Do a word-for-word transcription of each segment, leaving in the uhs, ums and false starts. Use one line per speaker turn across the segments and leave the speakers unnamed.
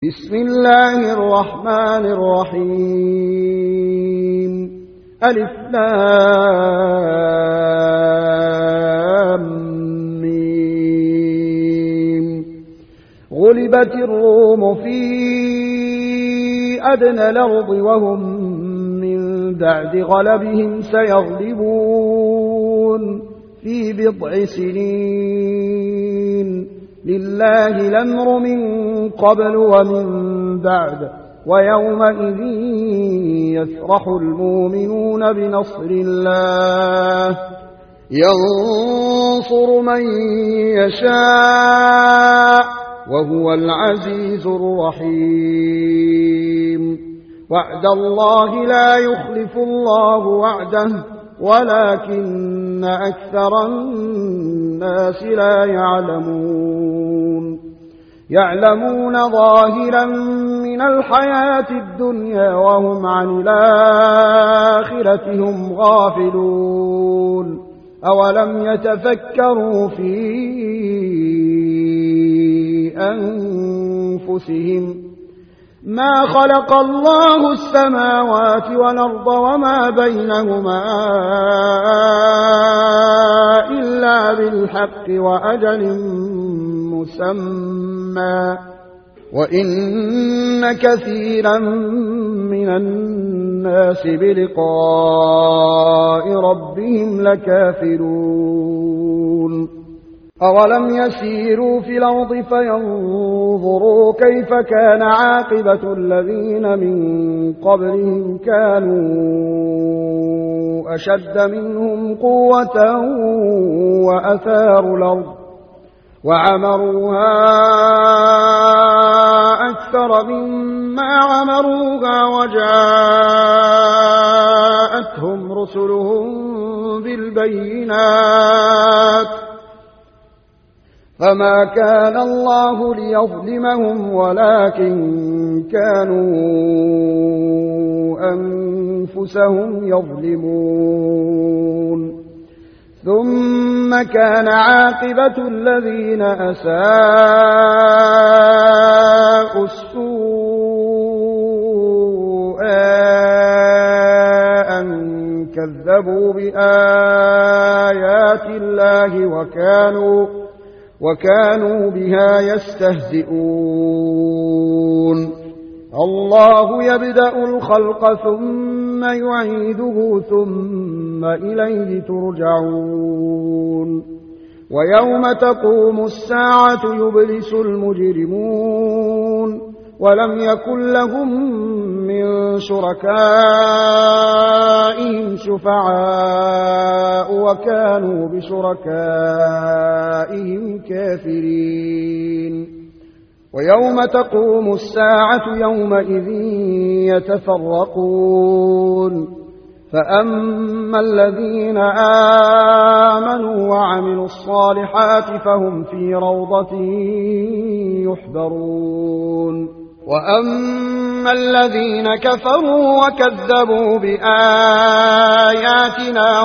بسم الله الرحمن الرحيم. ألف لام ميم. غلبت الروم في أدنى الأرض وهم من بعد غلبهم سيغلبون في بضع سنين. لله الأمر من قبل ومن بعد ويومئذ يفرح المؤمنون بنصر الله ينصر من يشاء وهو العزيز الرحيم. وعد الله لا يخلف الله وعده ولكن أكثر الناس لا يعلمون. يعلمون ظاهرا من الحياة الدنيا وهم عن الآخرة هم غافلون. أولم يتفكروا في أنفسهم ما خلق الله السماوات والأرض وما بينهما إلا بالحق وأجل مسمى وإن كثيرا من الناس بلقاء ربهم لكافرون. أولم يسيروا في الأرض فينظروا كيف كان عاقبة الذين من قبلهم كانوا أشد منهم قوة وأثاروا الأرض وعمروها أكثر مما عمروها وجاءتهم رسلهم بالبينات فما كان الله ليظلمهم ولكن كانوا أنفسهم يظلمون. ثم كان عاقبة الذين أساءوا السوء أن كذبوا بآيات الله وكانوا وكانوا بها يستهزئون. الله يبدأ الخلق ثم يعيده ثم إليه ترجعون. ويوم تقوم الساعة يبلس المجرمون ولم يكن لهم من شركائهم شفعاء وكانوا بشركائهم كافرين. ويوم تقوم الساعة يومئذ يتفرقون فأما الذين آمنوا وعملوا الصالحات فهم في روضة يحبرون. وأما الذين كفروا وكذبوا بآياتنا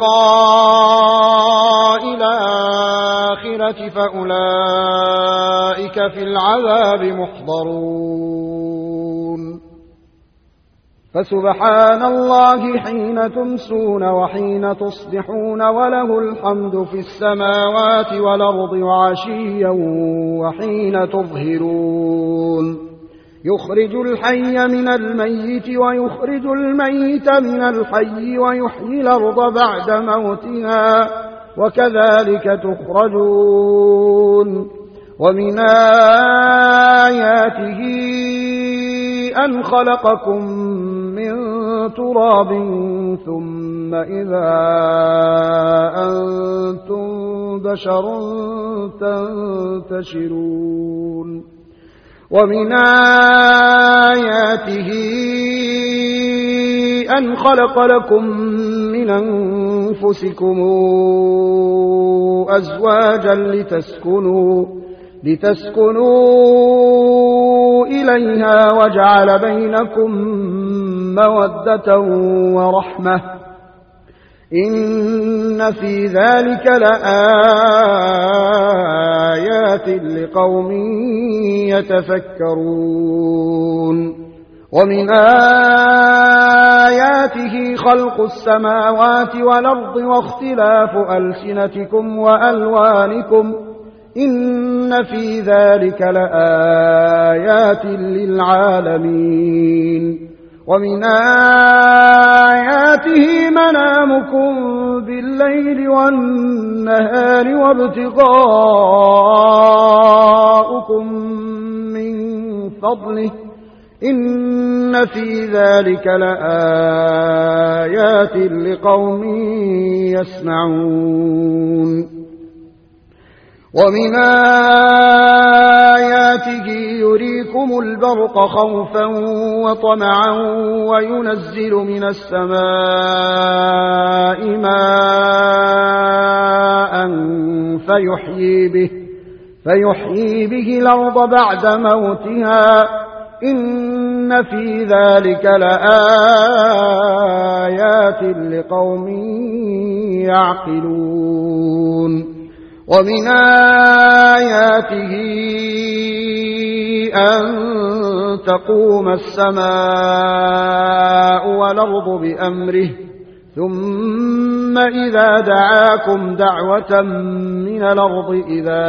ولقاء الآخرة فأولئك في العذاب محضرون. فسبحان الله حين تمسون وحين تصبحون وله الحمد في السماوات والأرض وعشيا وحين تظهرون. يخرج الحي من الميت ويخرج الميت من الحي ويحيي الأرض بعد موتها وكذلك تخرجون. ومن آياته أن خلقكم من تراب ثم إذا أنتم بشر تنتشرون. ومن آياته أن خلق لكم من أنفسكم أزواجا لتسكنوا لتسكنوا إليها وجعل بينكم مودة ورحمة إن في ذلك لآيات لقوم يتفكرون ومن آياته خلق السماوات والأرض واختلاف ألسنتكم وألوانكم إن في ذلك لآيات للعالمين ومن آياته منامكم بالليل والنهار وابتغاؤكم من فضله إن في ذلك لآيات لقوم يسمعون ومن آياته يريكم البرق خوفا وطمعا وينزل من السماء ماء فيحيي به, فيحيي به الأرض بعد موتها إن في ذلك لآيات لقوم يعقلون ومن آياته أن تقوم السماء والأرض بأمره ثم إذا دعاكم دعوة من الأرض إذا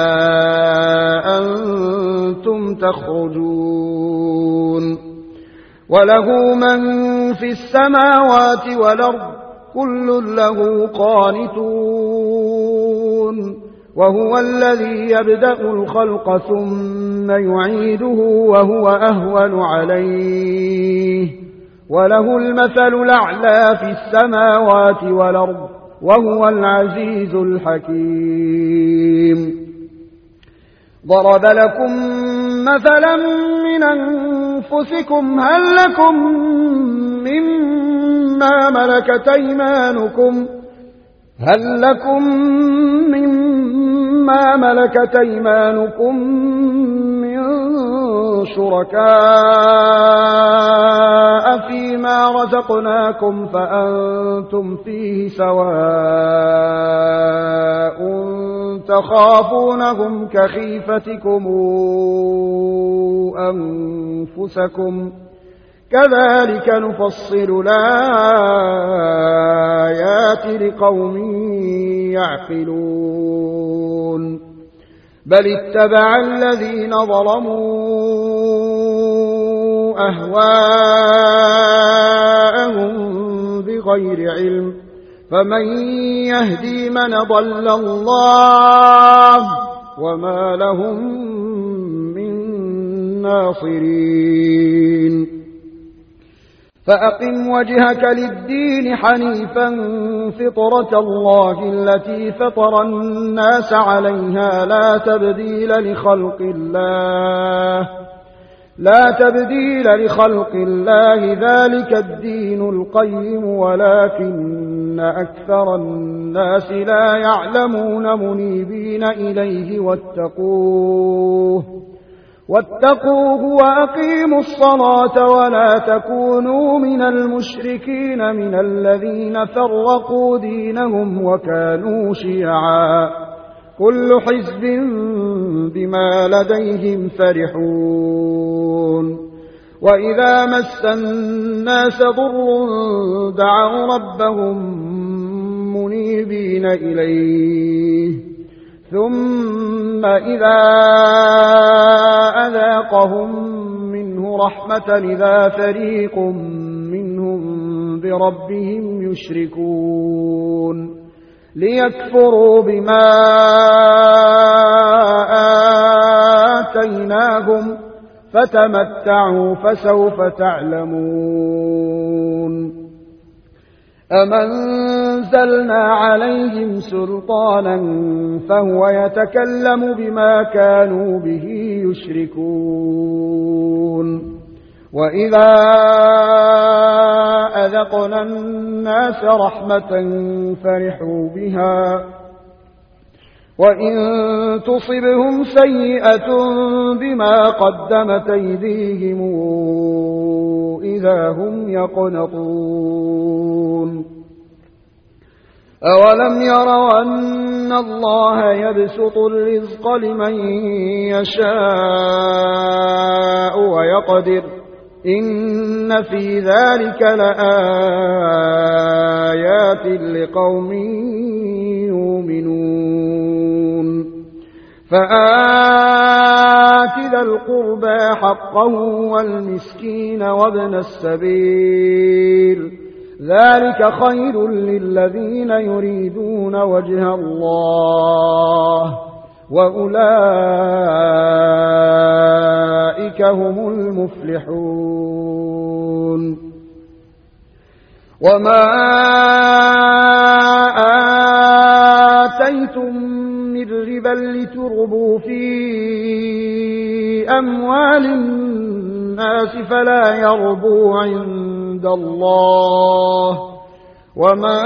أنتم تخرجون وله من في السماوات والأرض كل له قانتون وهو الذي يبدأ الخلق ثم يعيده وهو أهون عليه وله المثل الأعلى في السماوات والأرض وهو العزيز الحكيم ضرب لكم مثلا من أنفسكم هل لكم مما ملكت أيمانكم هل لكم مما ملكت أيمانكم من شركاء فيما رزقناكم فأنتم فيه سواء تخافونهم كخيفتكم أنفسكم كذلك نفصل الآيات لقوم يعقلون بل اتبع الذين ظلموا أهواءهم بغير علم فمن يهدي من ضل الله وما لهم من ناصرين فأقم وجهك للدين حنيفا فطرة الله التي فطر الناس عليها لا تبديل لخلق الله لا تبديل لخلق الله ذلك الدين القيم ولكن أكثر الناس لا يعلمون منيبين إليه واتقوه واتقوه وأقيموا الصلاة ولا تكونوا من المشركين من الذين فرقوا دينهم وكانوا شيعا كل حزب بما لديهم فرحون وإذا مس الناس ضر دعوا ربهم منيبين إليه ثم إذا أذاقهم منه رحمة إذا فريق منهم بربهم يشركون ليكفروا بما آتيناهم فتمتعوا فسوف تعلمون أم أنزلنا عليهم سلطانا فهو يتكلم بما كانوا به يشركون وإذا أذقنا الناس رحمة فرحوا بها وإن تصبهم سيئة بما قدمت أيديهم إذا هم يقنطون أولم يروا أن الله يبسط الرزق لمن يشاء ويقدر إن في ذلك لآيات لقوم يؤمنون فآت ذا القربى حقه والمسكين وابن السبيل ذلك خير للذين يريدون وجه الله وأولئك هم المفلحون وما آتيتم من ربا لتربوا في أموال الناس فلا يربو عند الله وما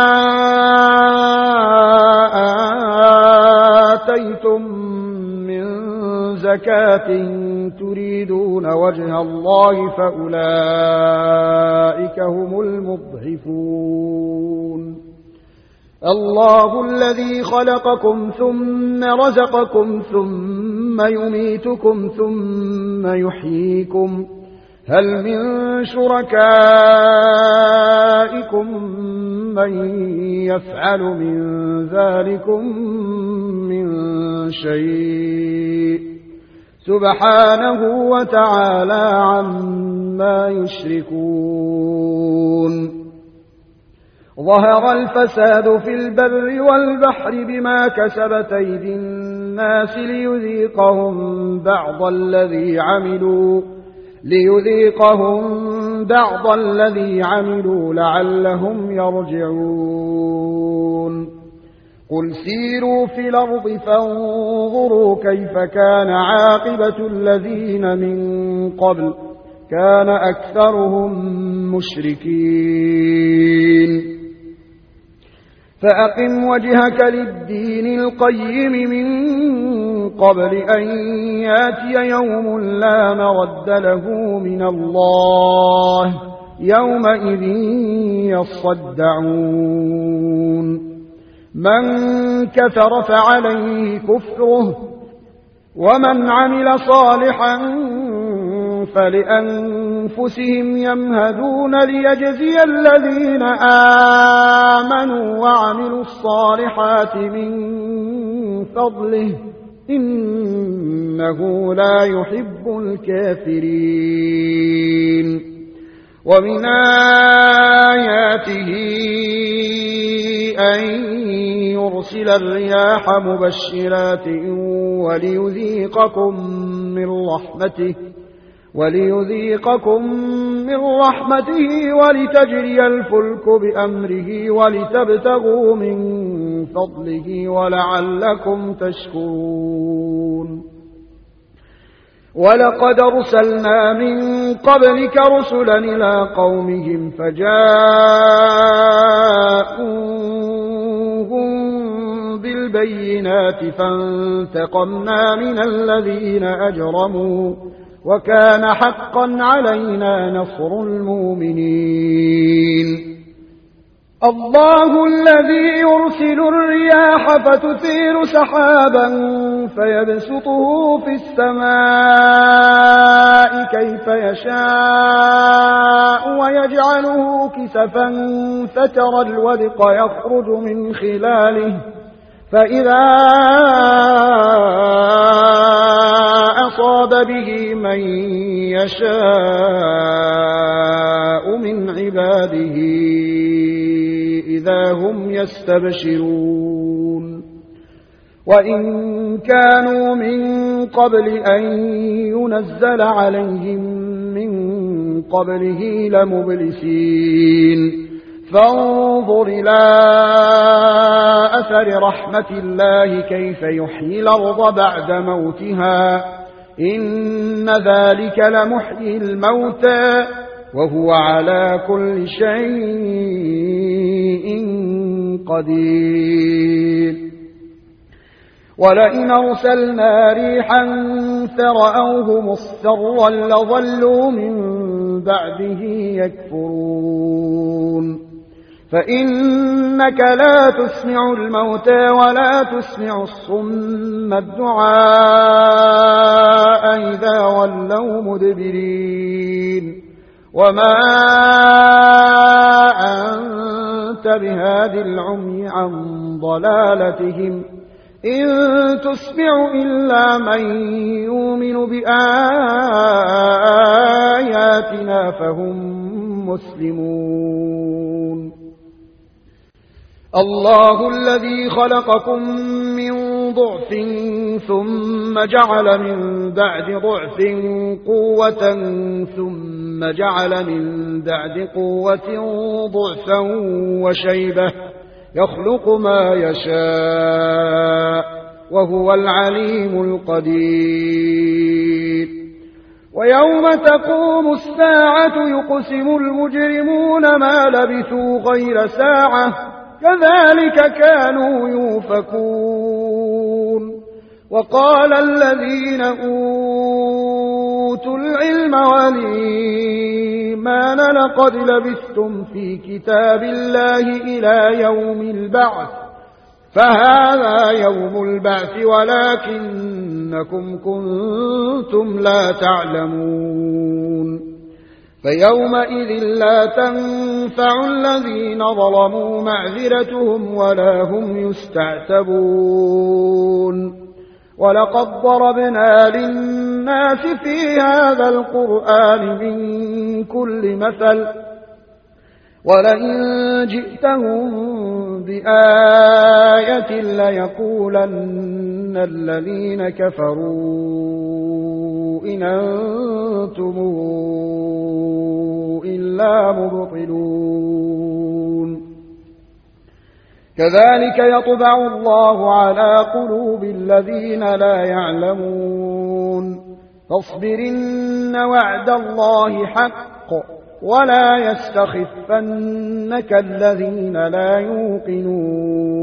آتيتم من زكاة تريدون وجه الله فأولئك هم المضعفون الله الذي خلقكم ثم رزقكم ثم يميتكم ثم يحييكم هل من شركائكم من يفعل من ذلكم من شيء سبحانه وتعالى عما يشركون ظهر الفساد في البر والبحر بما كسبت أيدي الناس ليذيقهم بعض الذي عملوا ليذيقهم بعض الذي عملوا لعلهم يرجعون قل سيروا في الأرض فانظروا كيف كان عاقبة الذين من قبل كان أكثرهم مشركين فأقم وجهك للدين القيم من قبل أن ياتي يوم لا مرد له من الله يومئذ يصدعون من كفر فعليه كفره ومن عمل صالحا فلأنفسهم يمهدون ليجزي الذين آمنوا وعملوا الصالحات من فضله إنه لا يحب الكافرين ومن آياته أن يرسل الرياح مبشرات وليذيقكم من رحمته وليذيقكم من رحمته ولتجري الفلك بأمره ولتبتغوا من فضله ولعلكم تشكرون ولقد أرسلنا من قبلك رسلا إلى قومهم فجاءوهم بالبينات فانتقمنا من الذين أجرموا وكان حقا علينا نصر المؤمنين الله الذي يرسل الرياح فتثير سحابا فيبسطه في السماء كيف يشاء ويجعله كسفا فترى الودق يخرج من خلاله فإذا أصاب به من يشاء من عباده إذا هم يستبشرون وإن كانوا من قبل أن ينزل عليهم من قبله لمبلسين فانظر إلى أثر رحمة الله كيف يحيي الأرض بعد موتها إن ذلك لمحيي الموتى وهو على كل شيء قدير ولئن أرسلنا ريحا فرأوه مصفرا لظلوا من بعده يكفرون فإنك لا تسمع الموتى ولا تسمع الصم الدعاء إذا ولوا مدبرين وما أنت بهاد العمي عن ضلالتهم إن تسمع إلا من يؤمن بآياتنا فهم مسلمون الله الذي خلقكم من ضعف ثم جعل من بعد ضعف قوة ثم جعل من بعد قوة ضعفا وشيبة يخلق ما يشاء وهو العليم القدير ويوم تقوم الساعة يقسم المجرمون ما لبثوا غير ساعة كذلك كانوا يؤفكون وقال الذين أوتوا العلم والإيمان لقد لبثتم في كتاب الله إلى يوم البعث فهذا يوم البعث ولكنكم كنتم لا تعلمون فيومئذ لا تنفع الذين ظلموا معذرتهم ولا هم يستعتبون ولقد ضربنا للناس في هذا القرآن من كل مثل ولئن جئتهم بآية ليقولن الذين كفروا إن أنتم إلا مبطلون كذلك يطبع الله على قلوب الذين لا يعلمون فاصبرن وعد الله حق ولا يستخفنك الذين لا يوقنون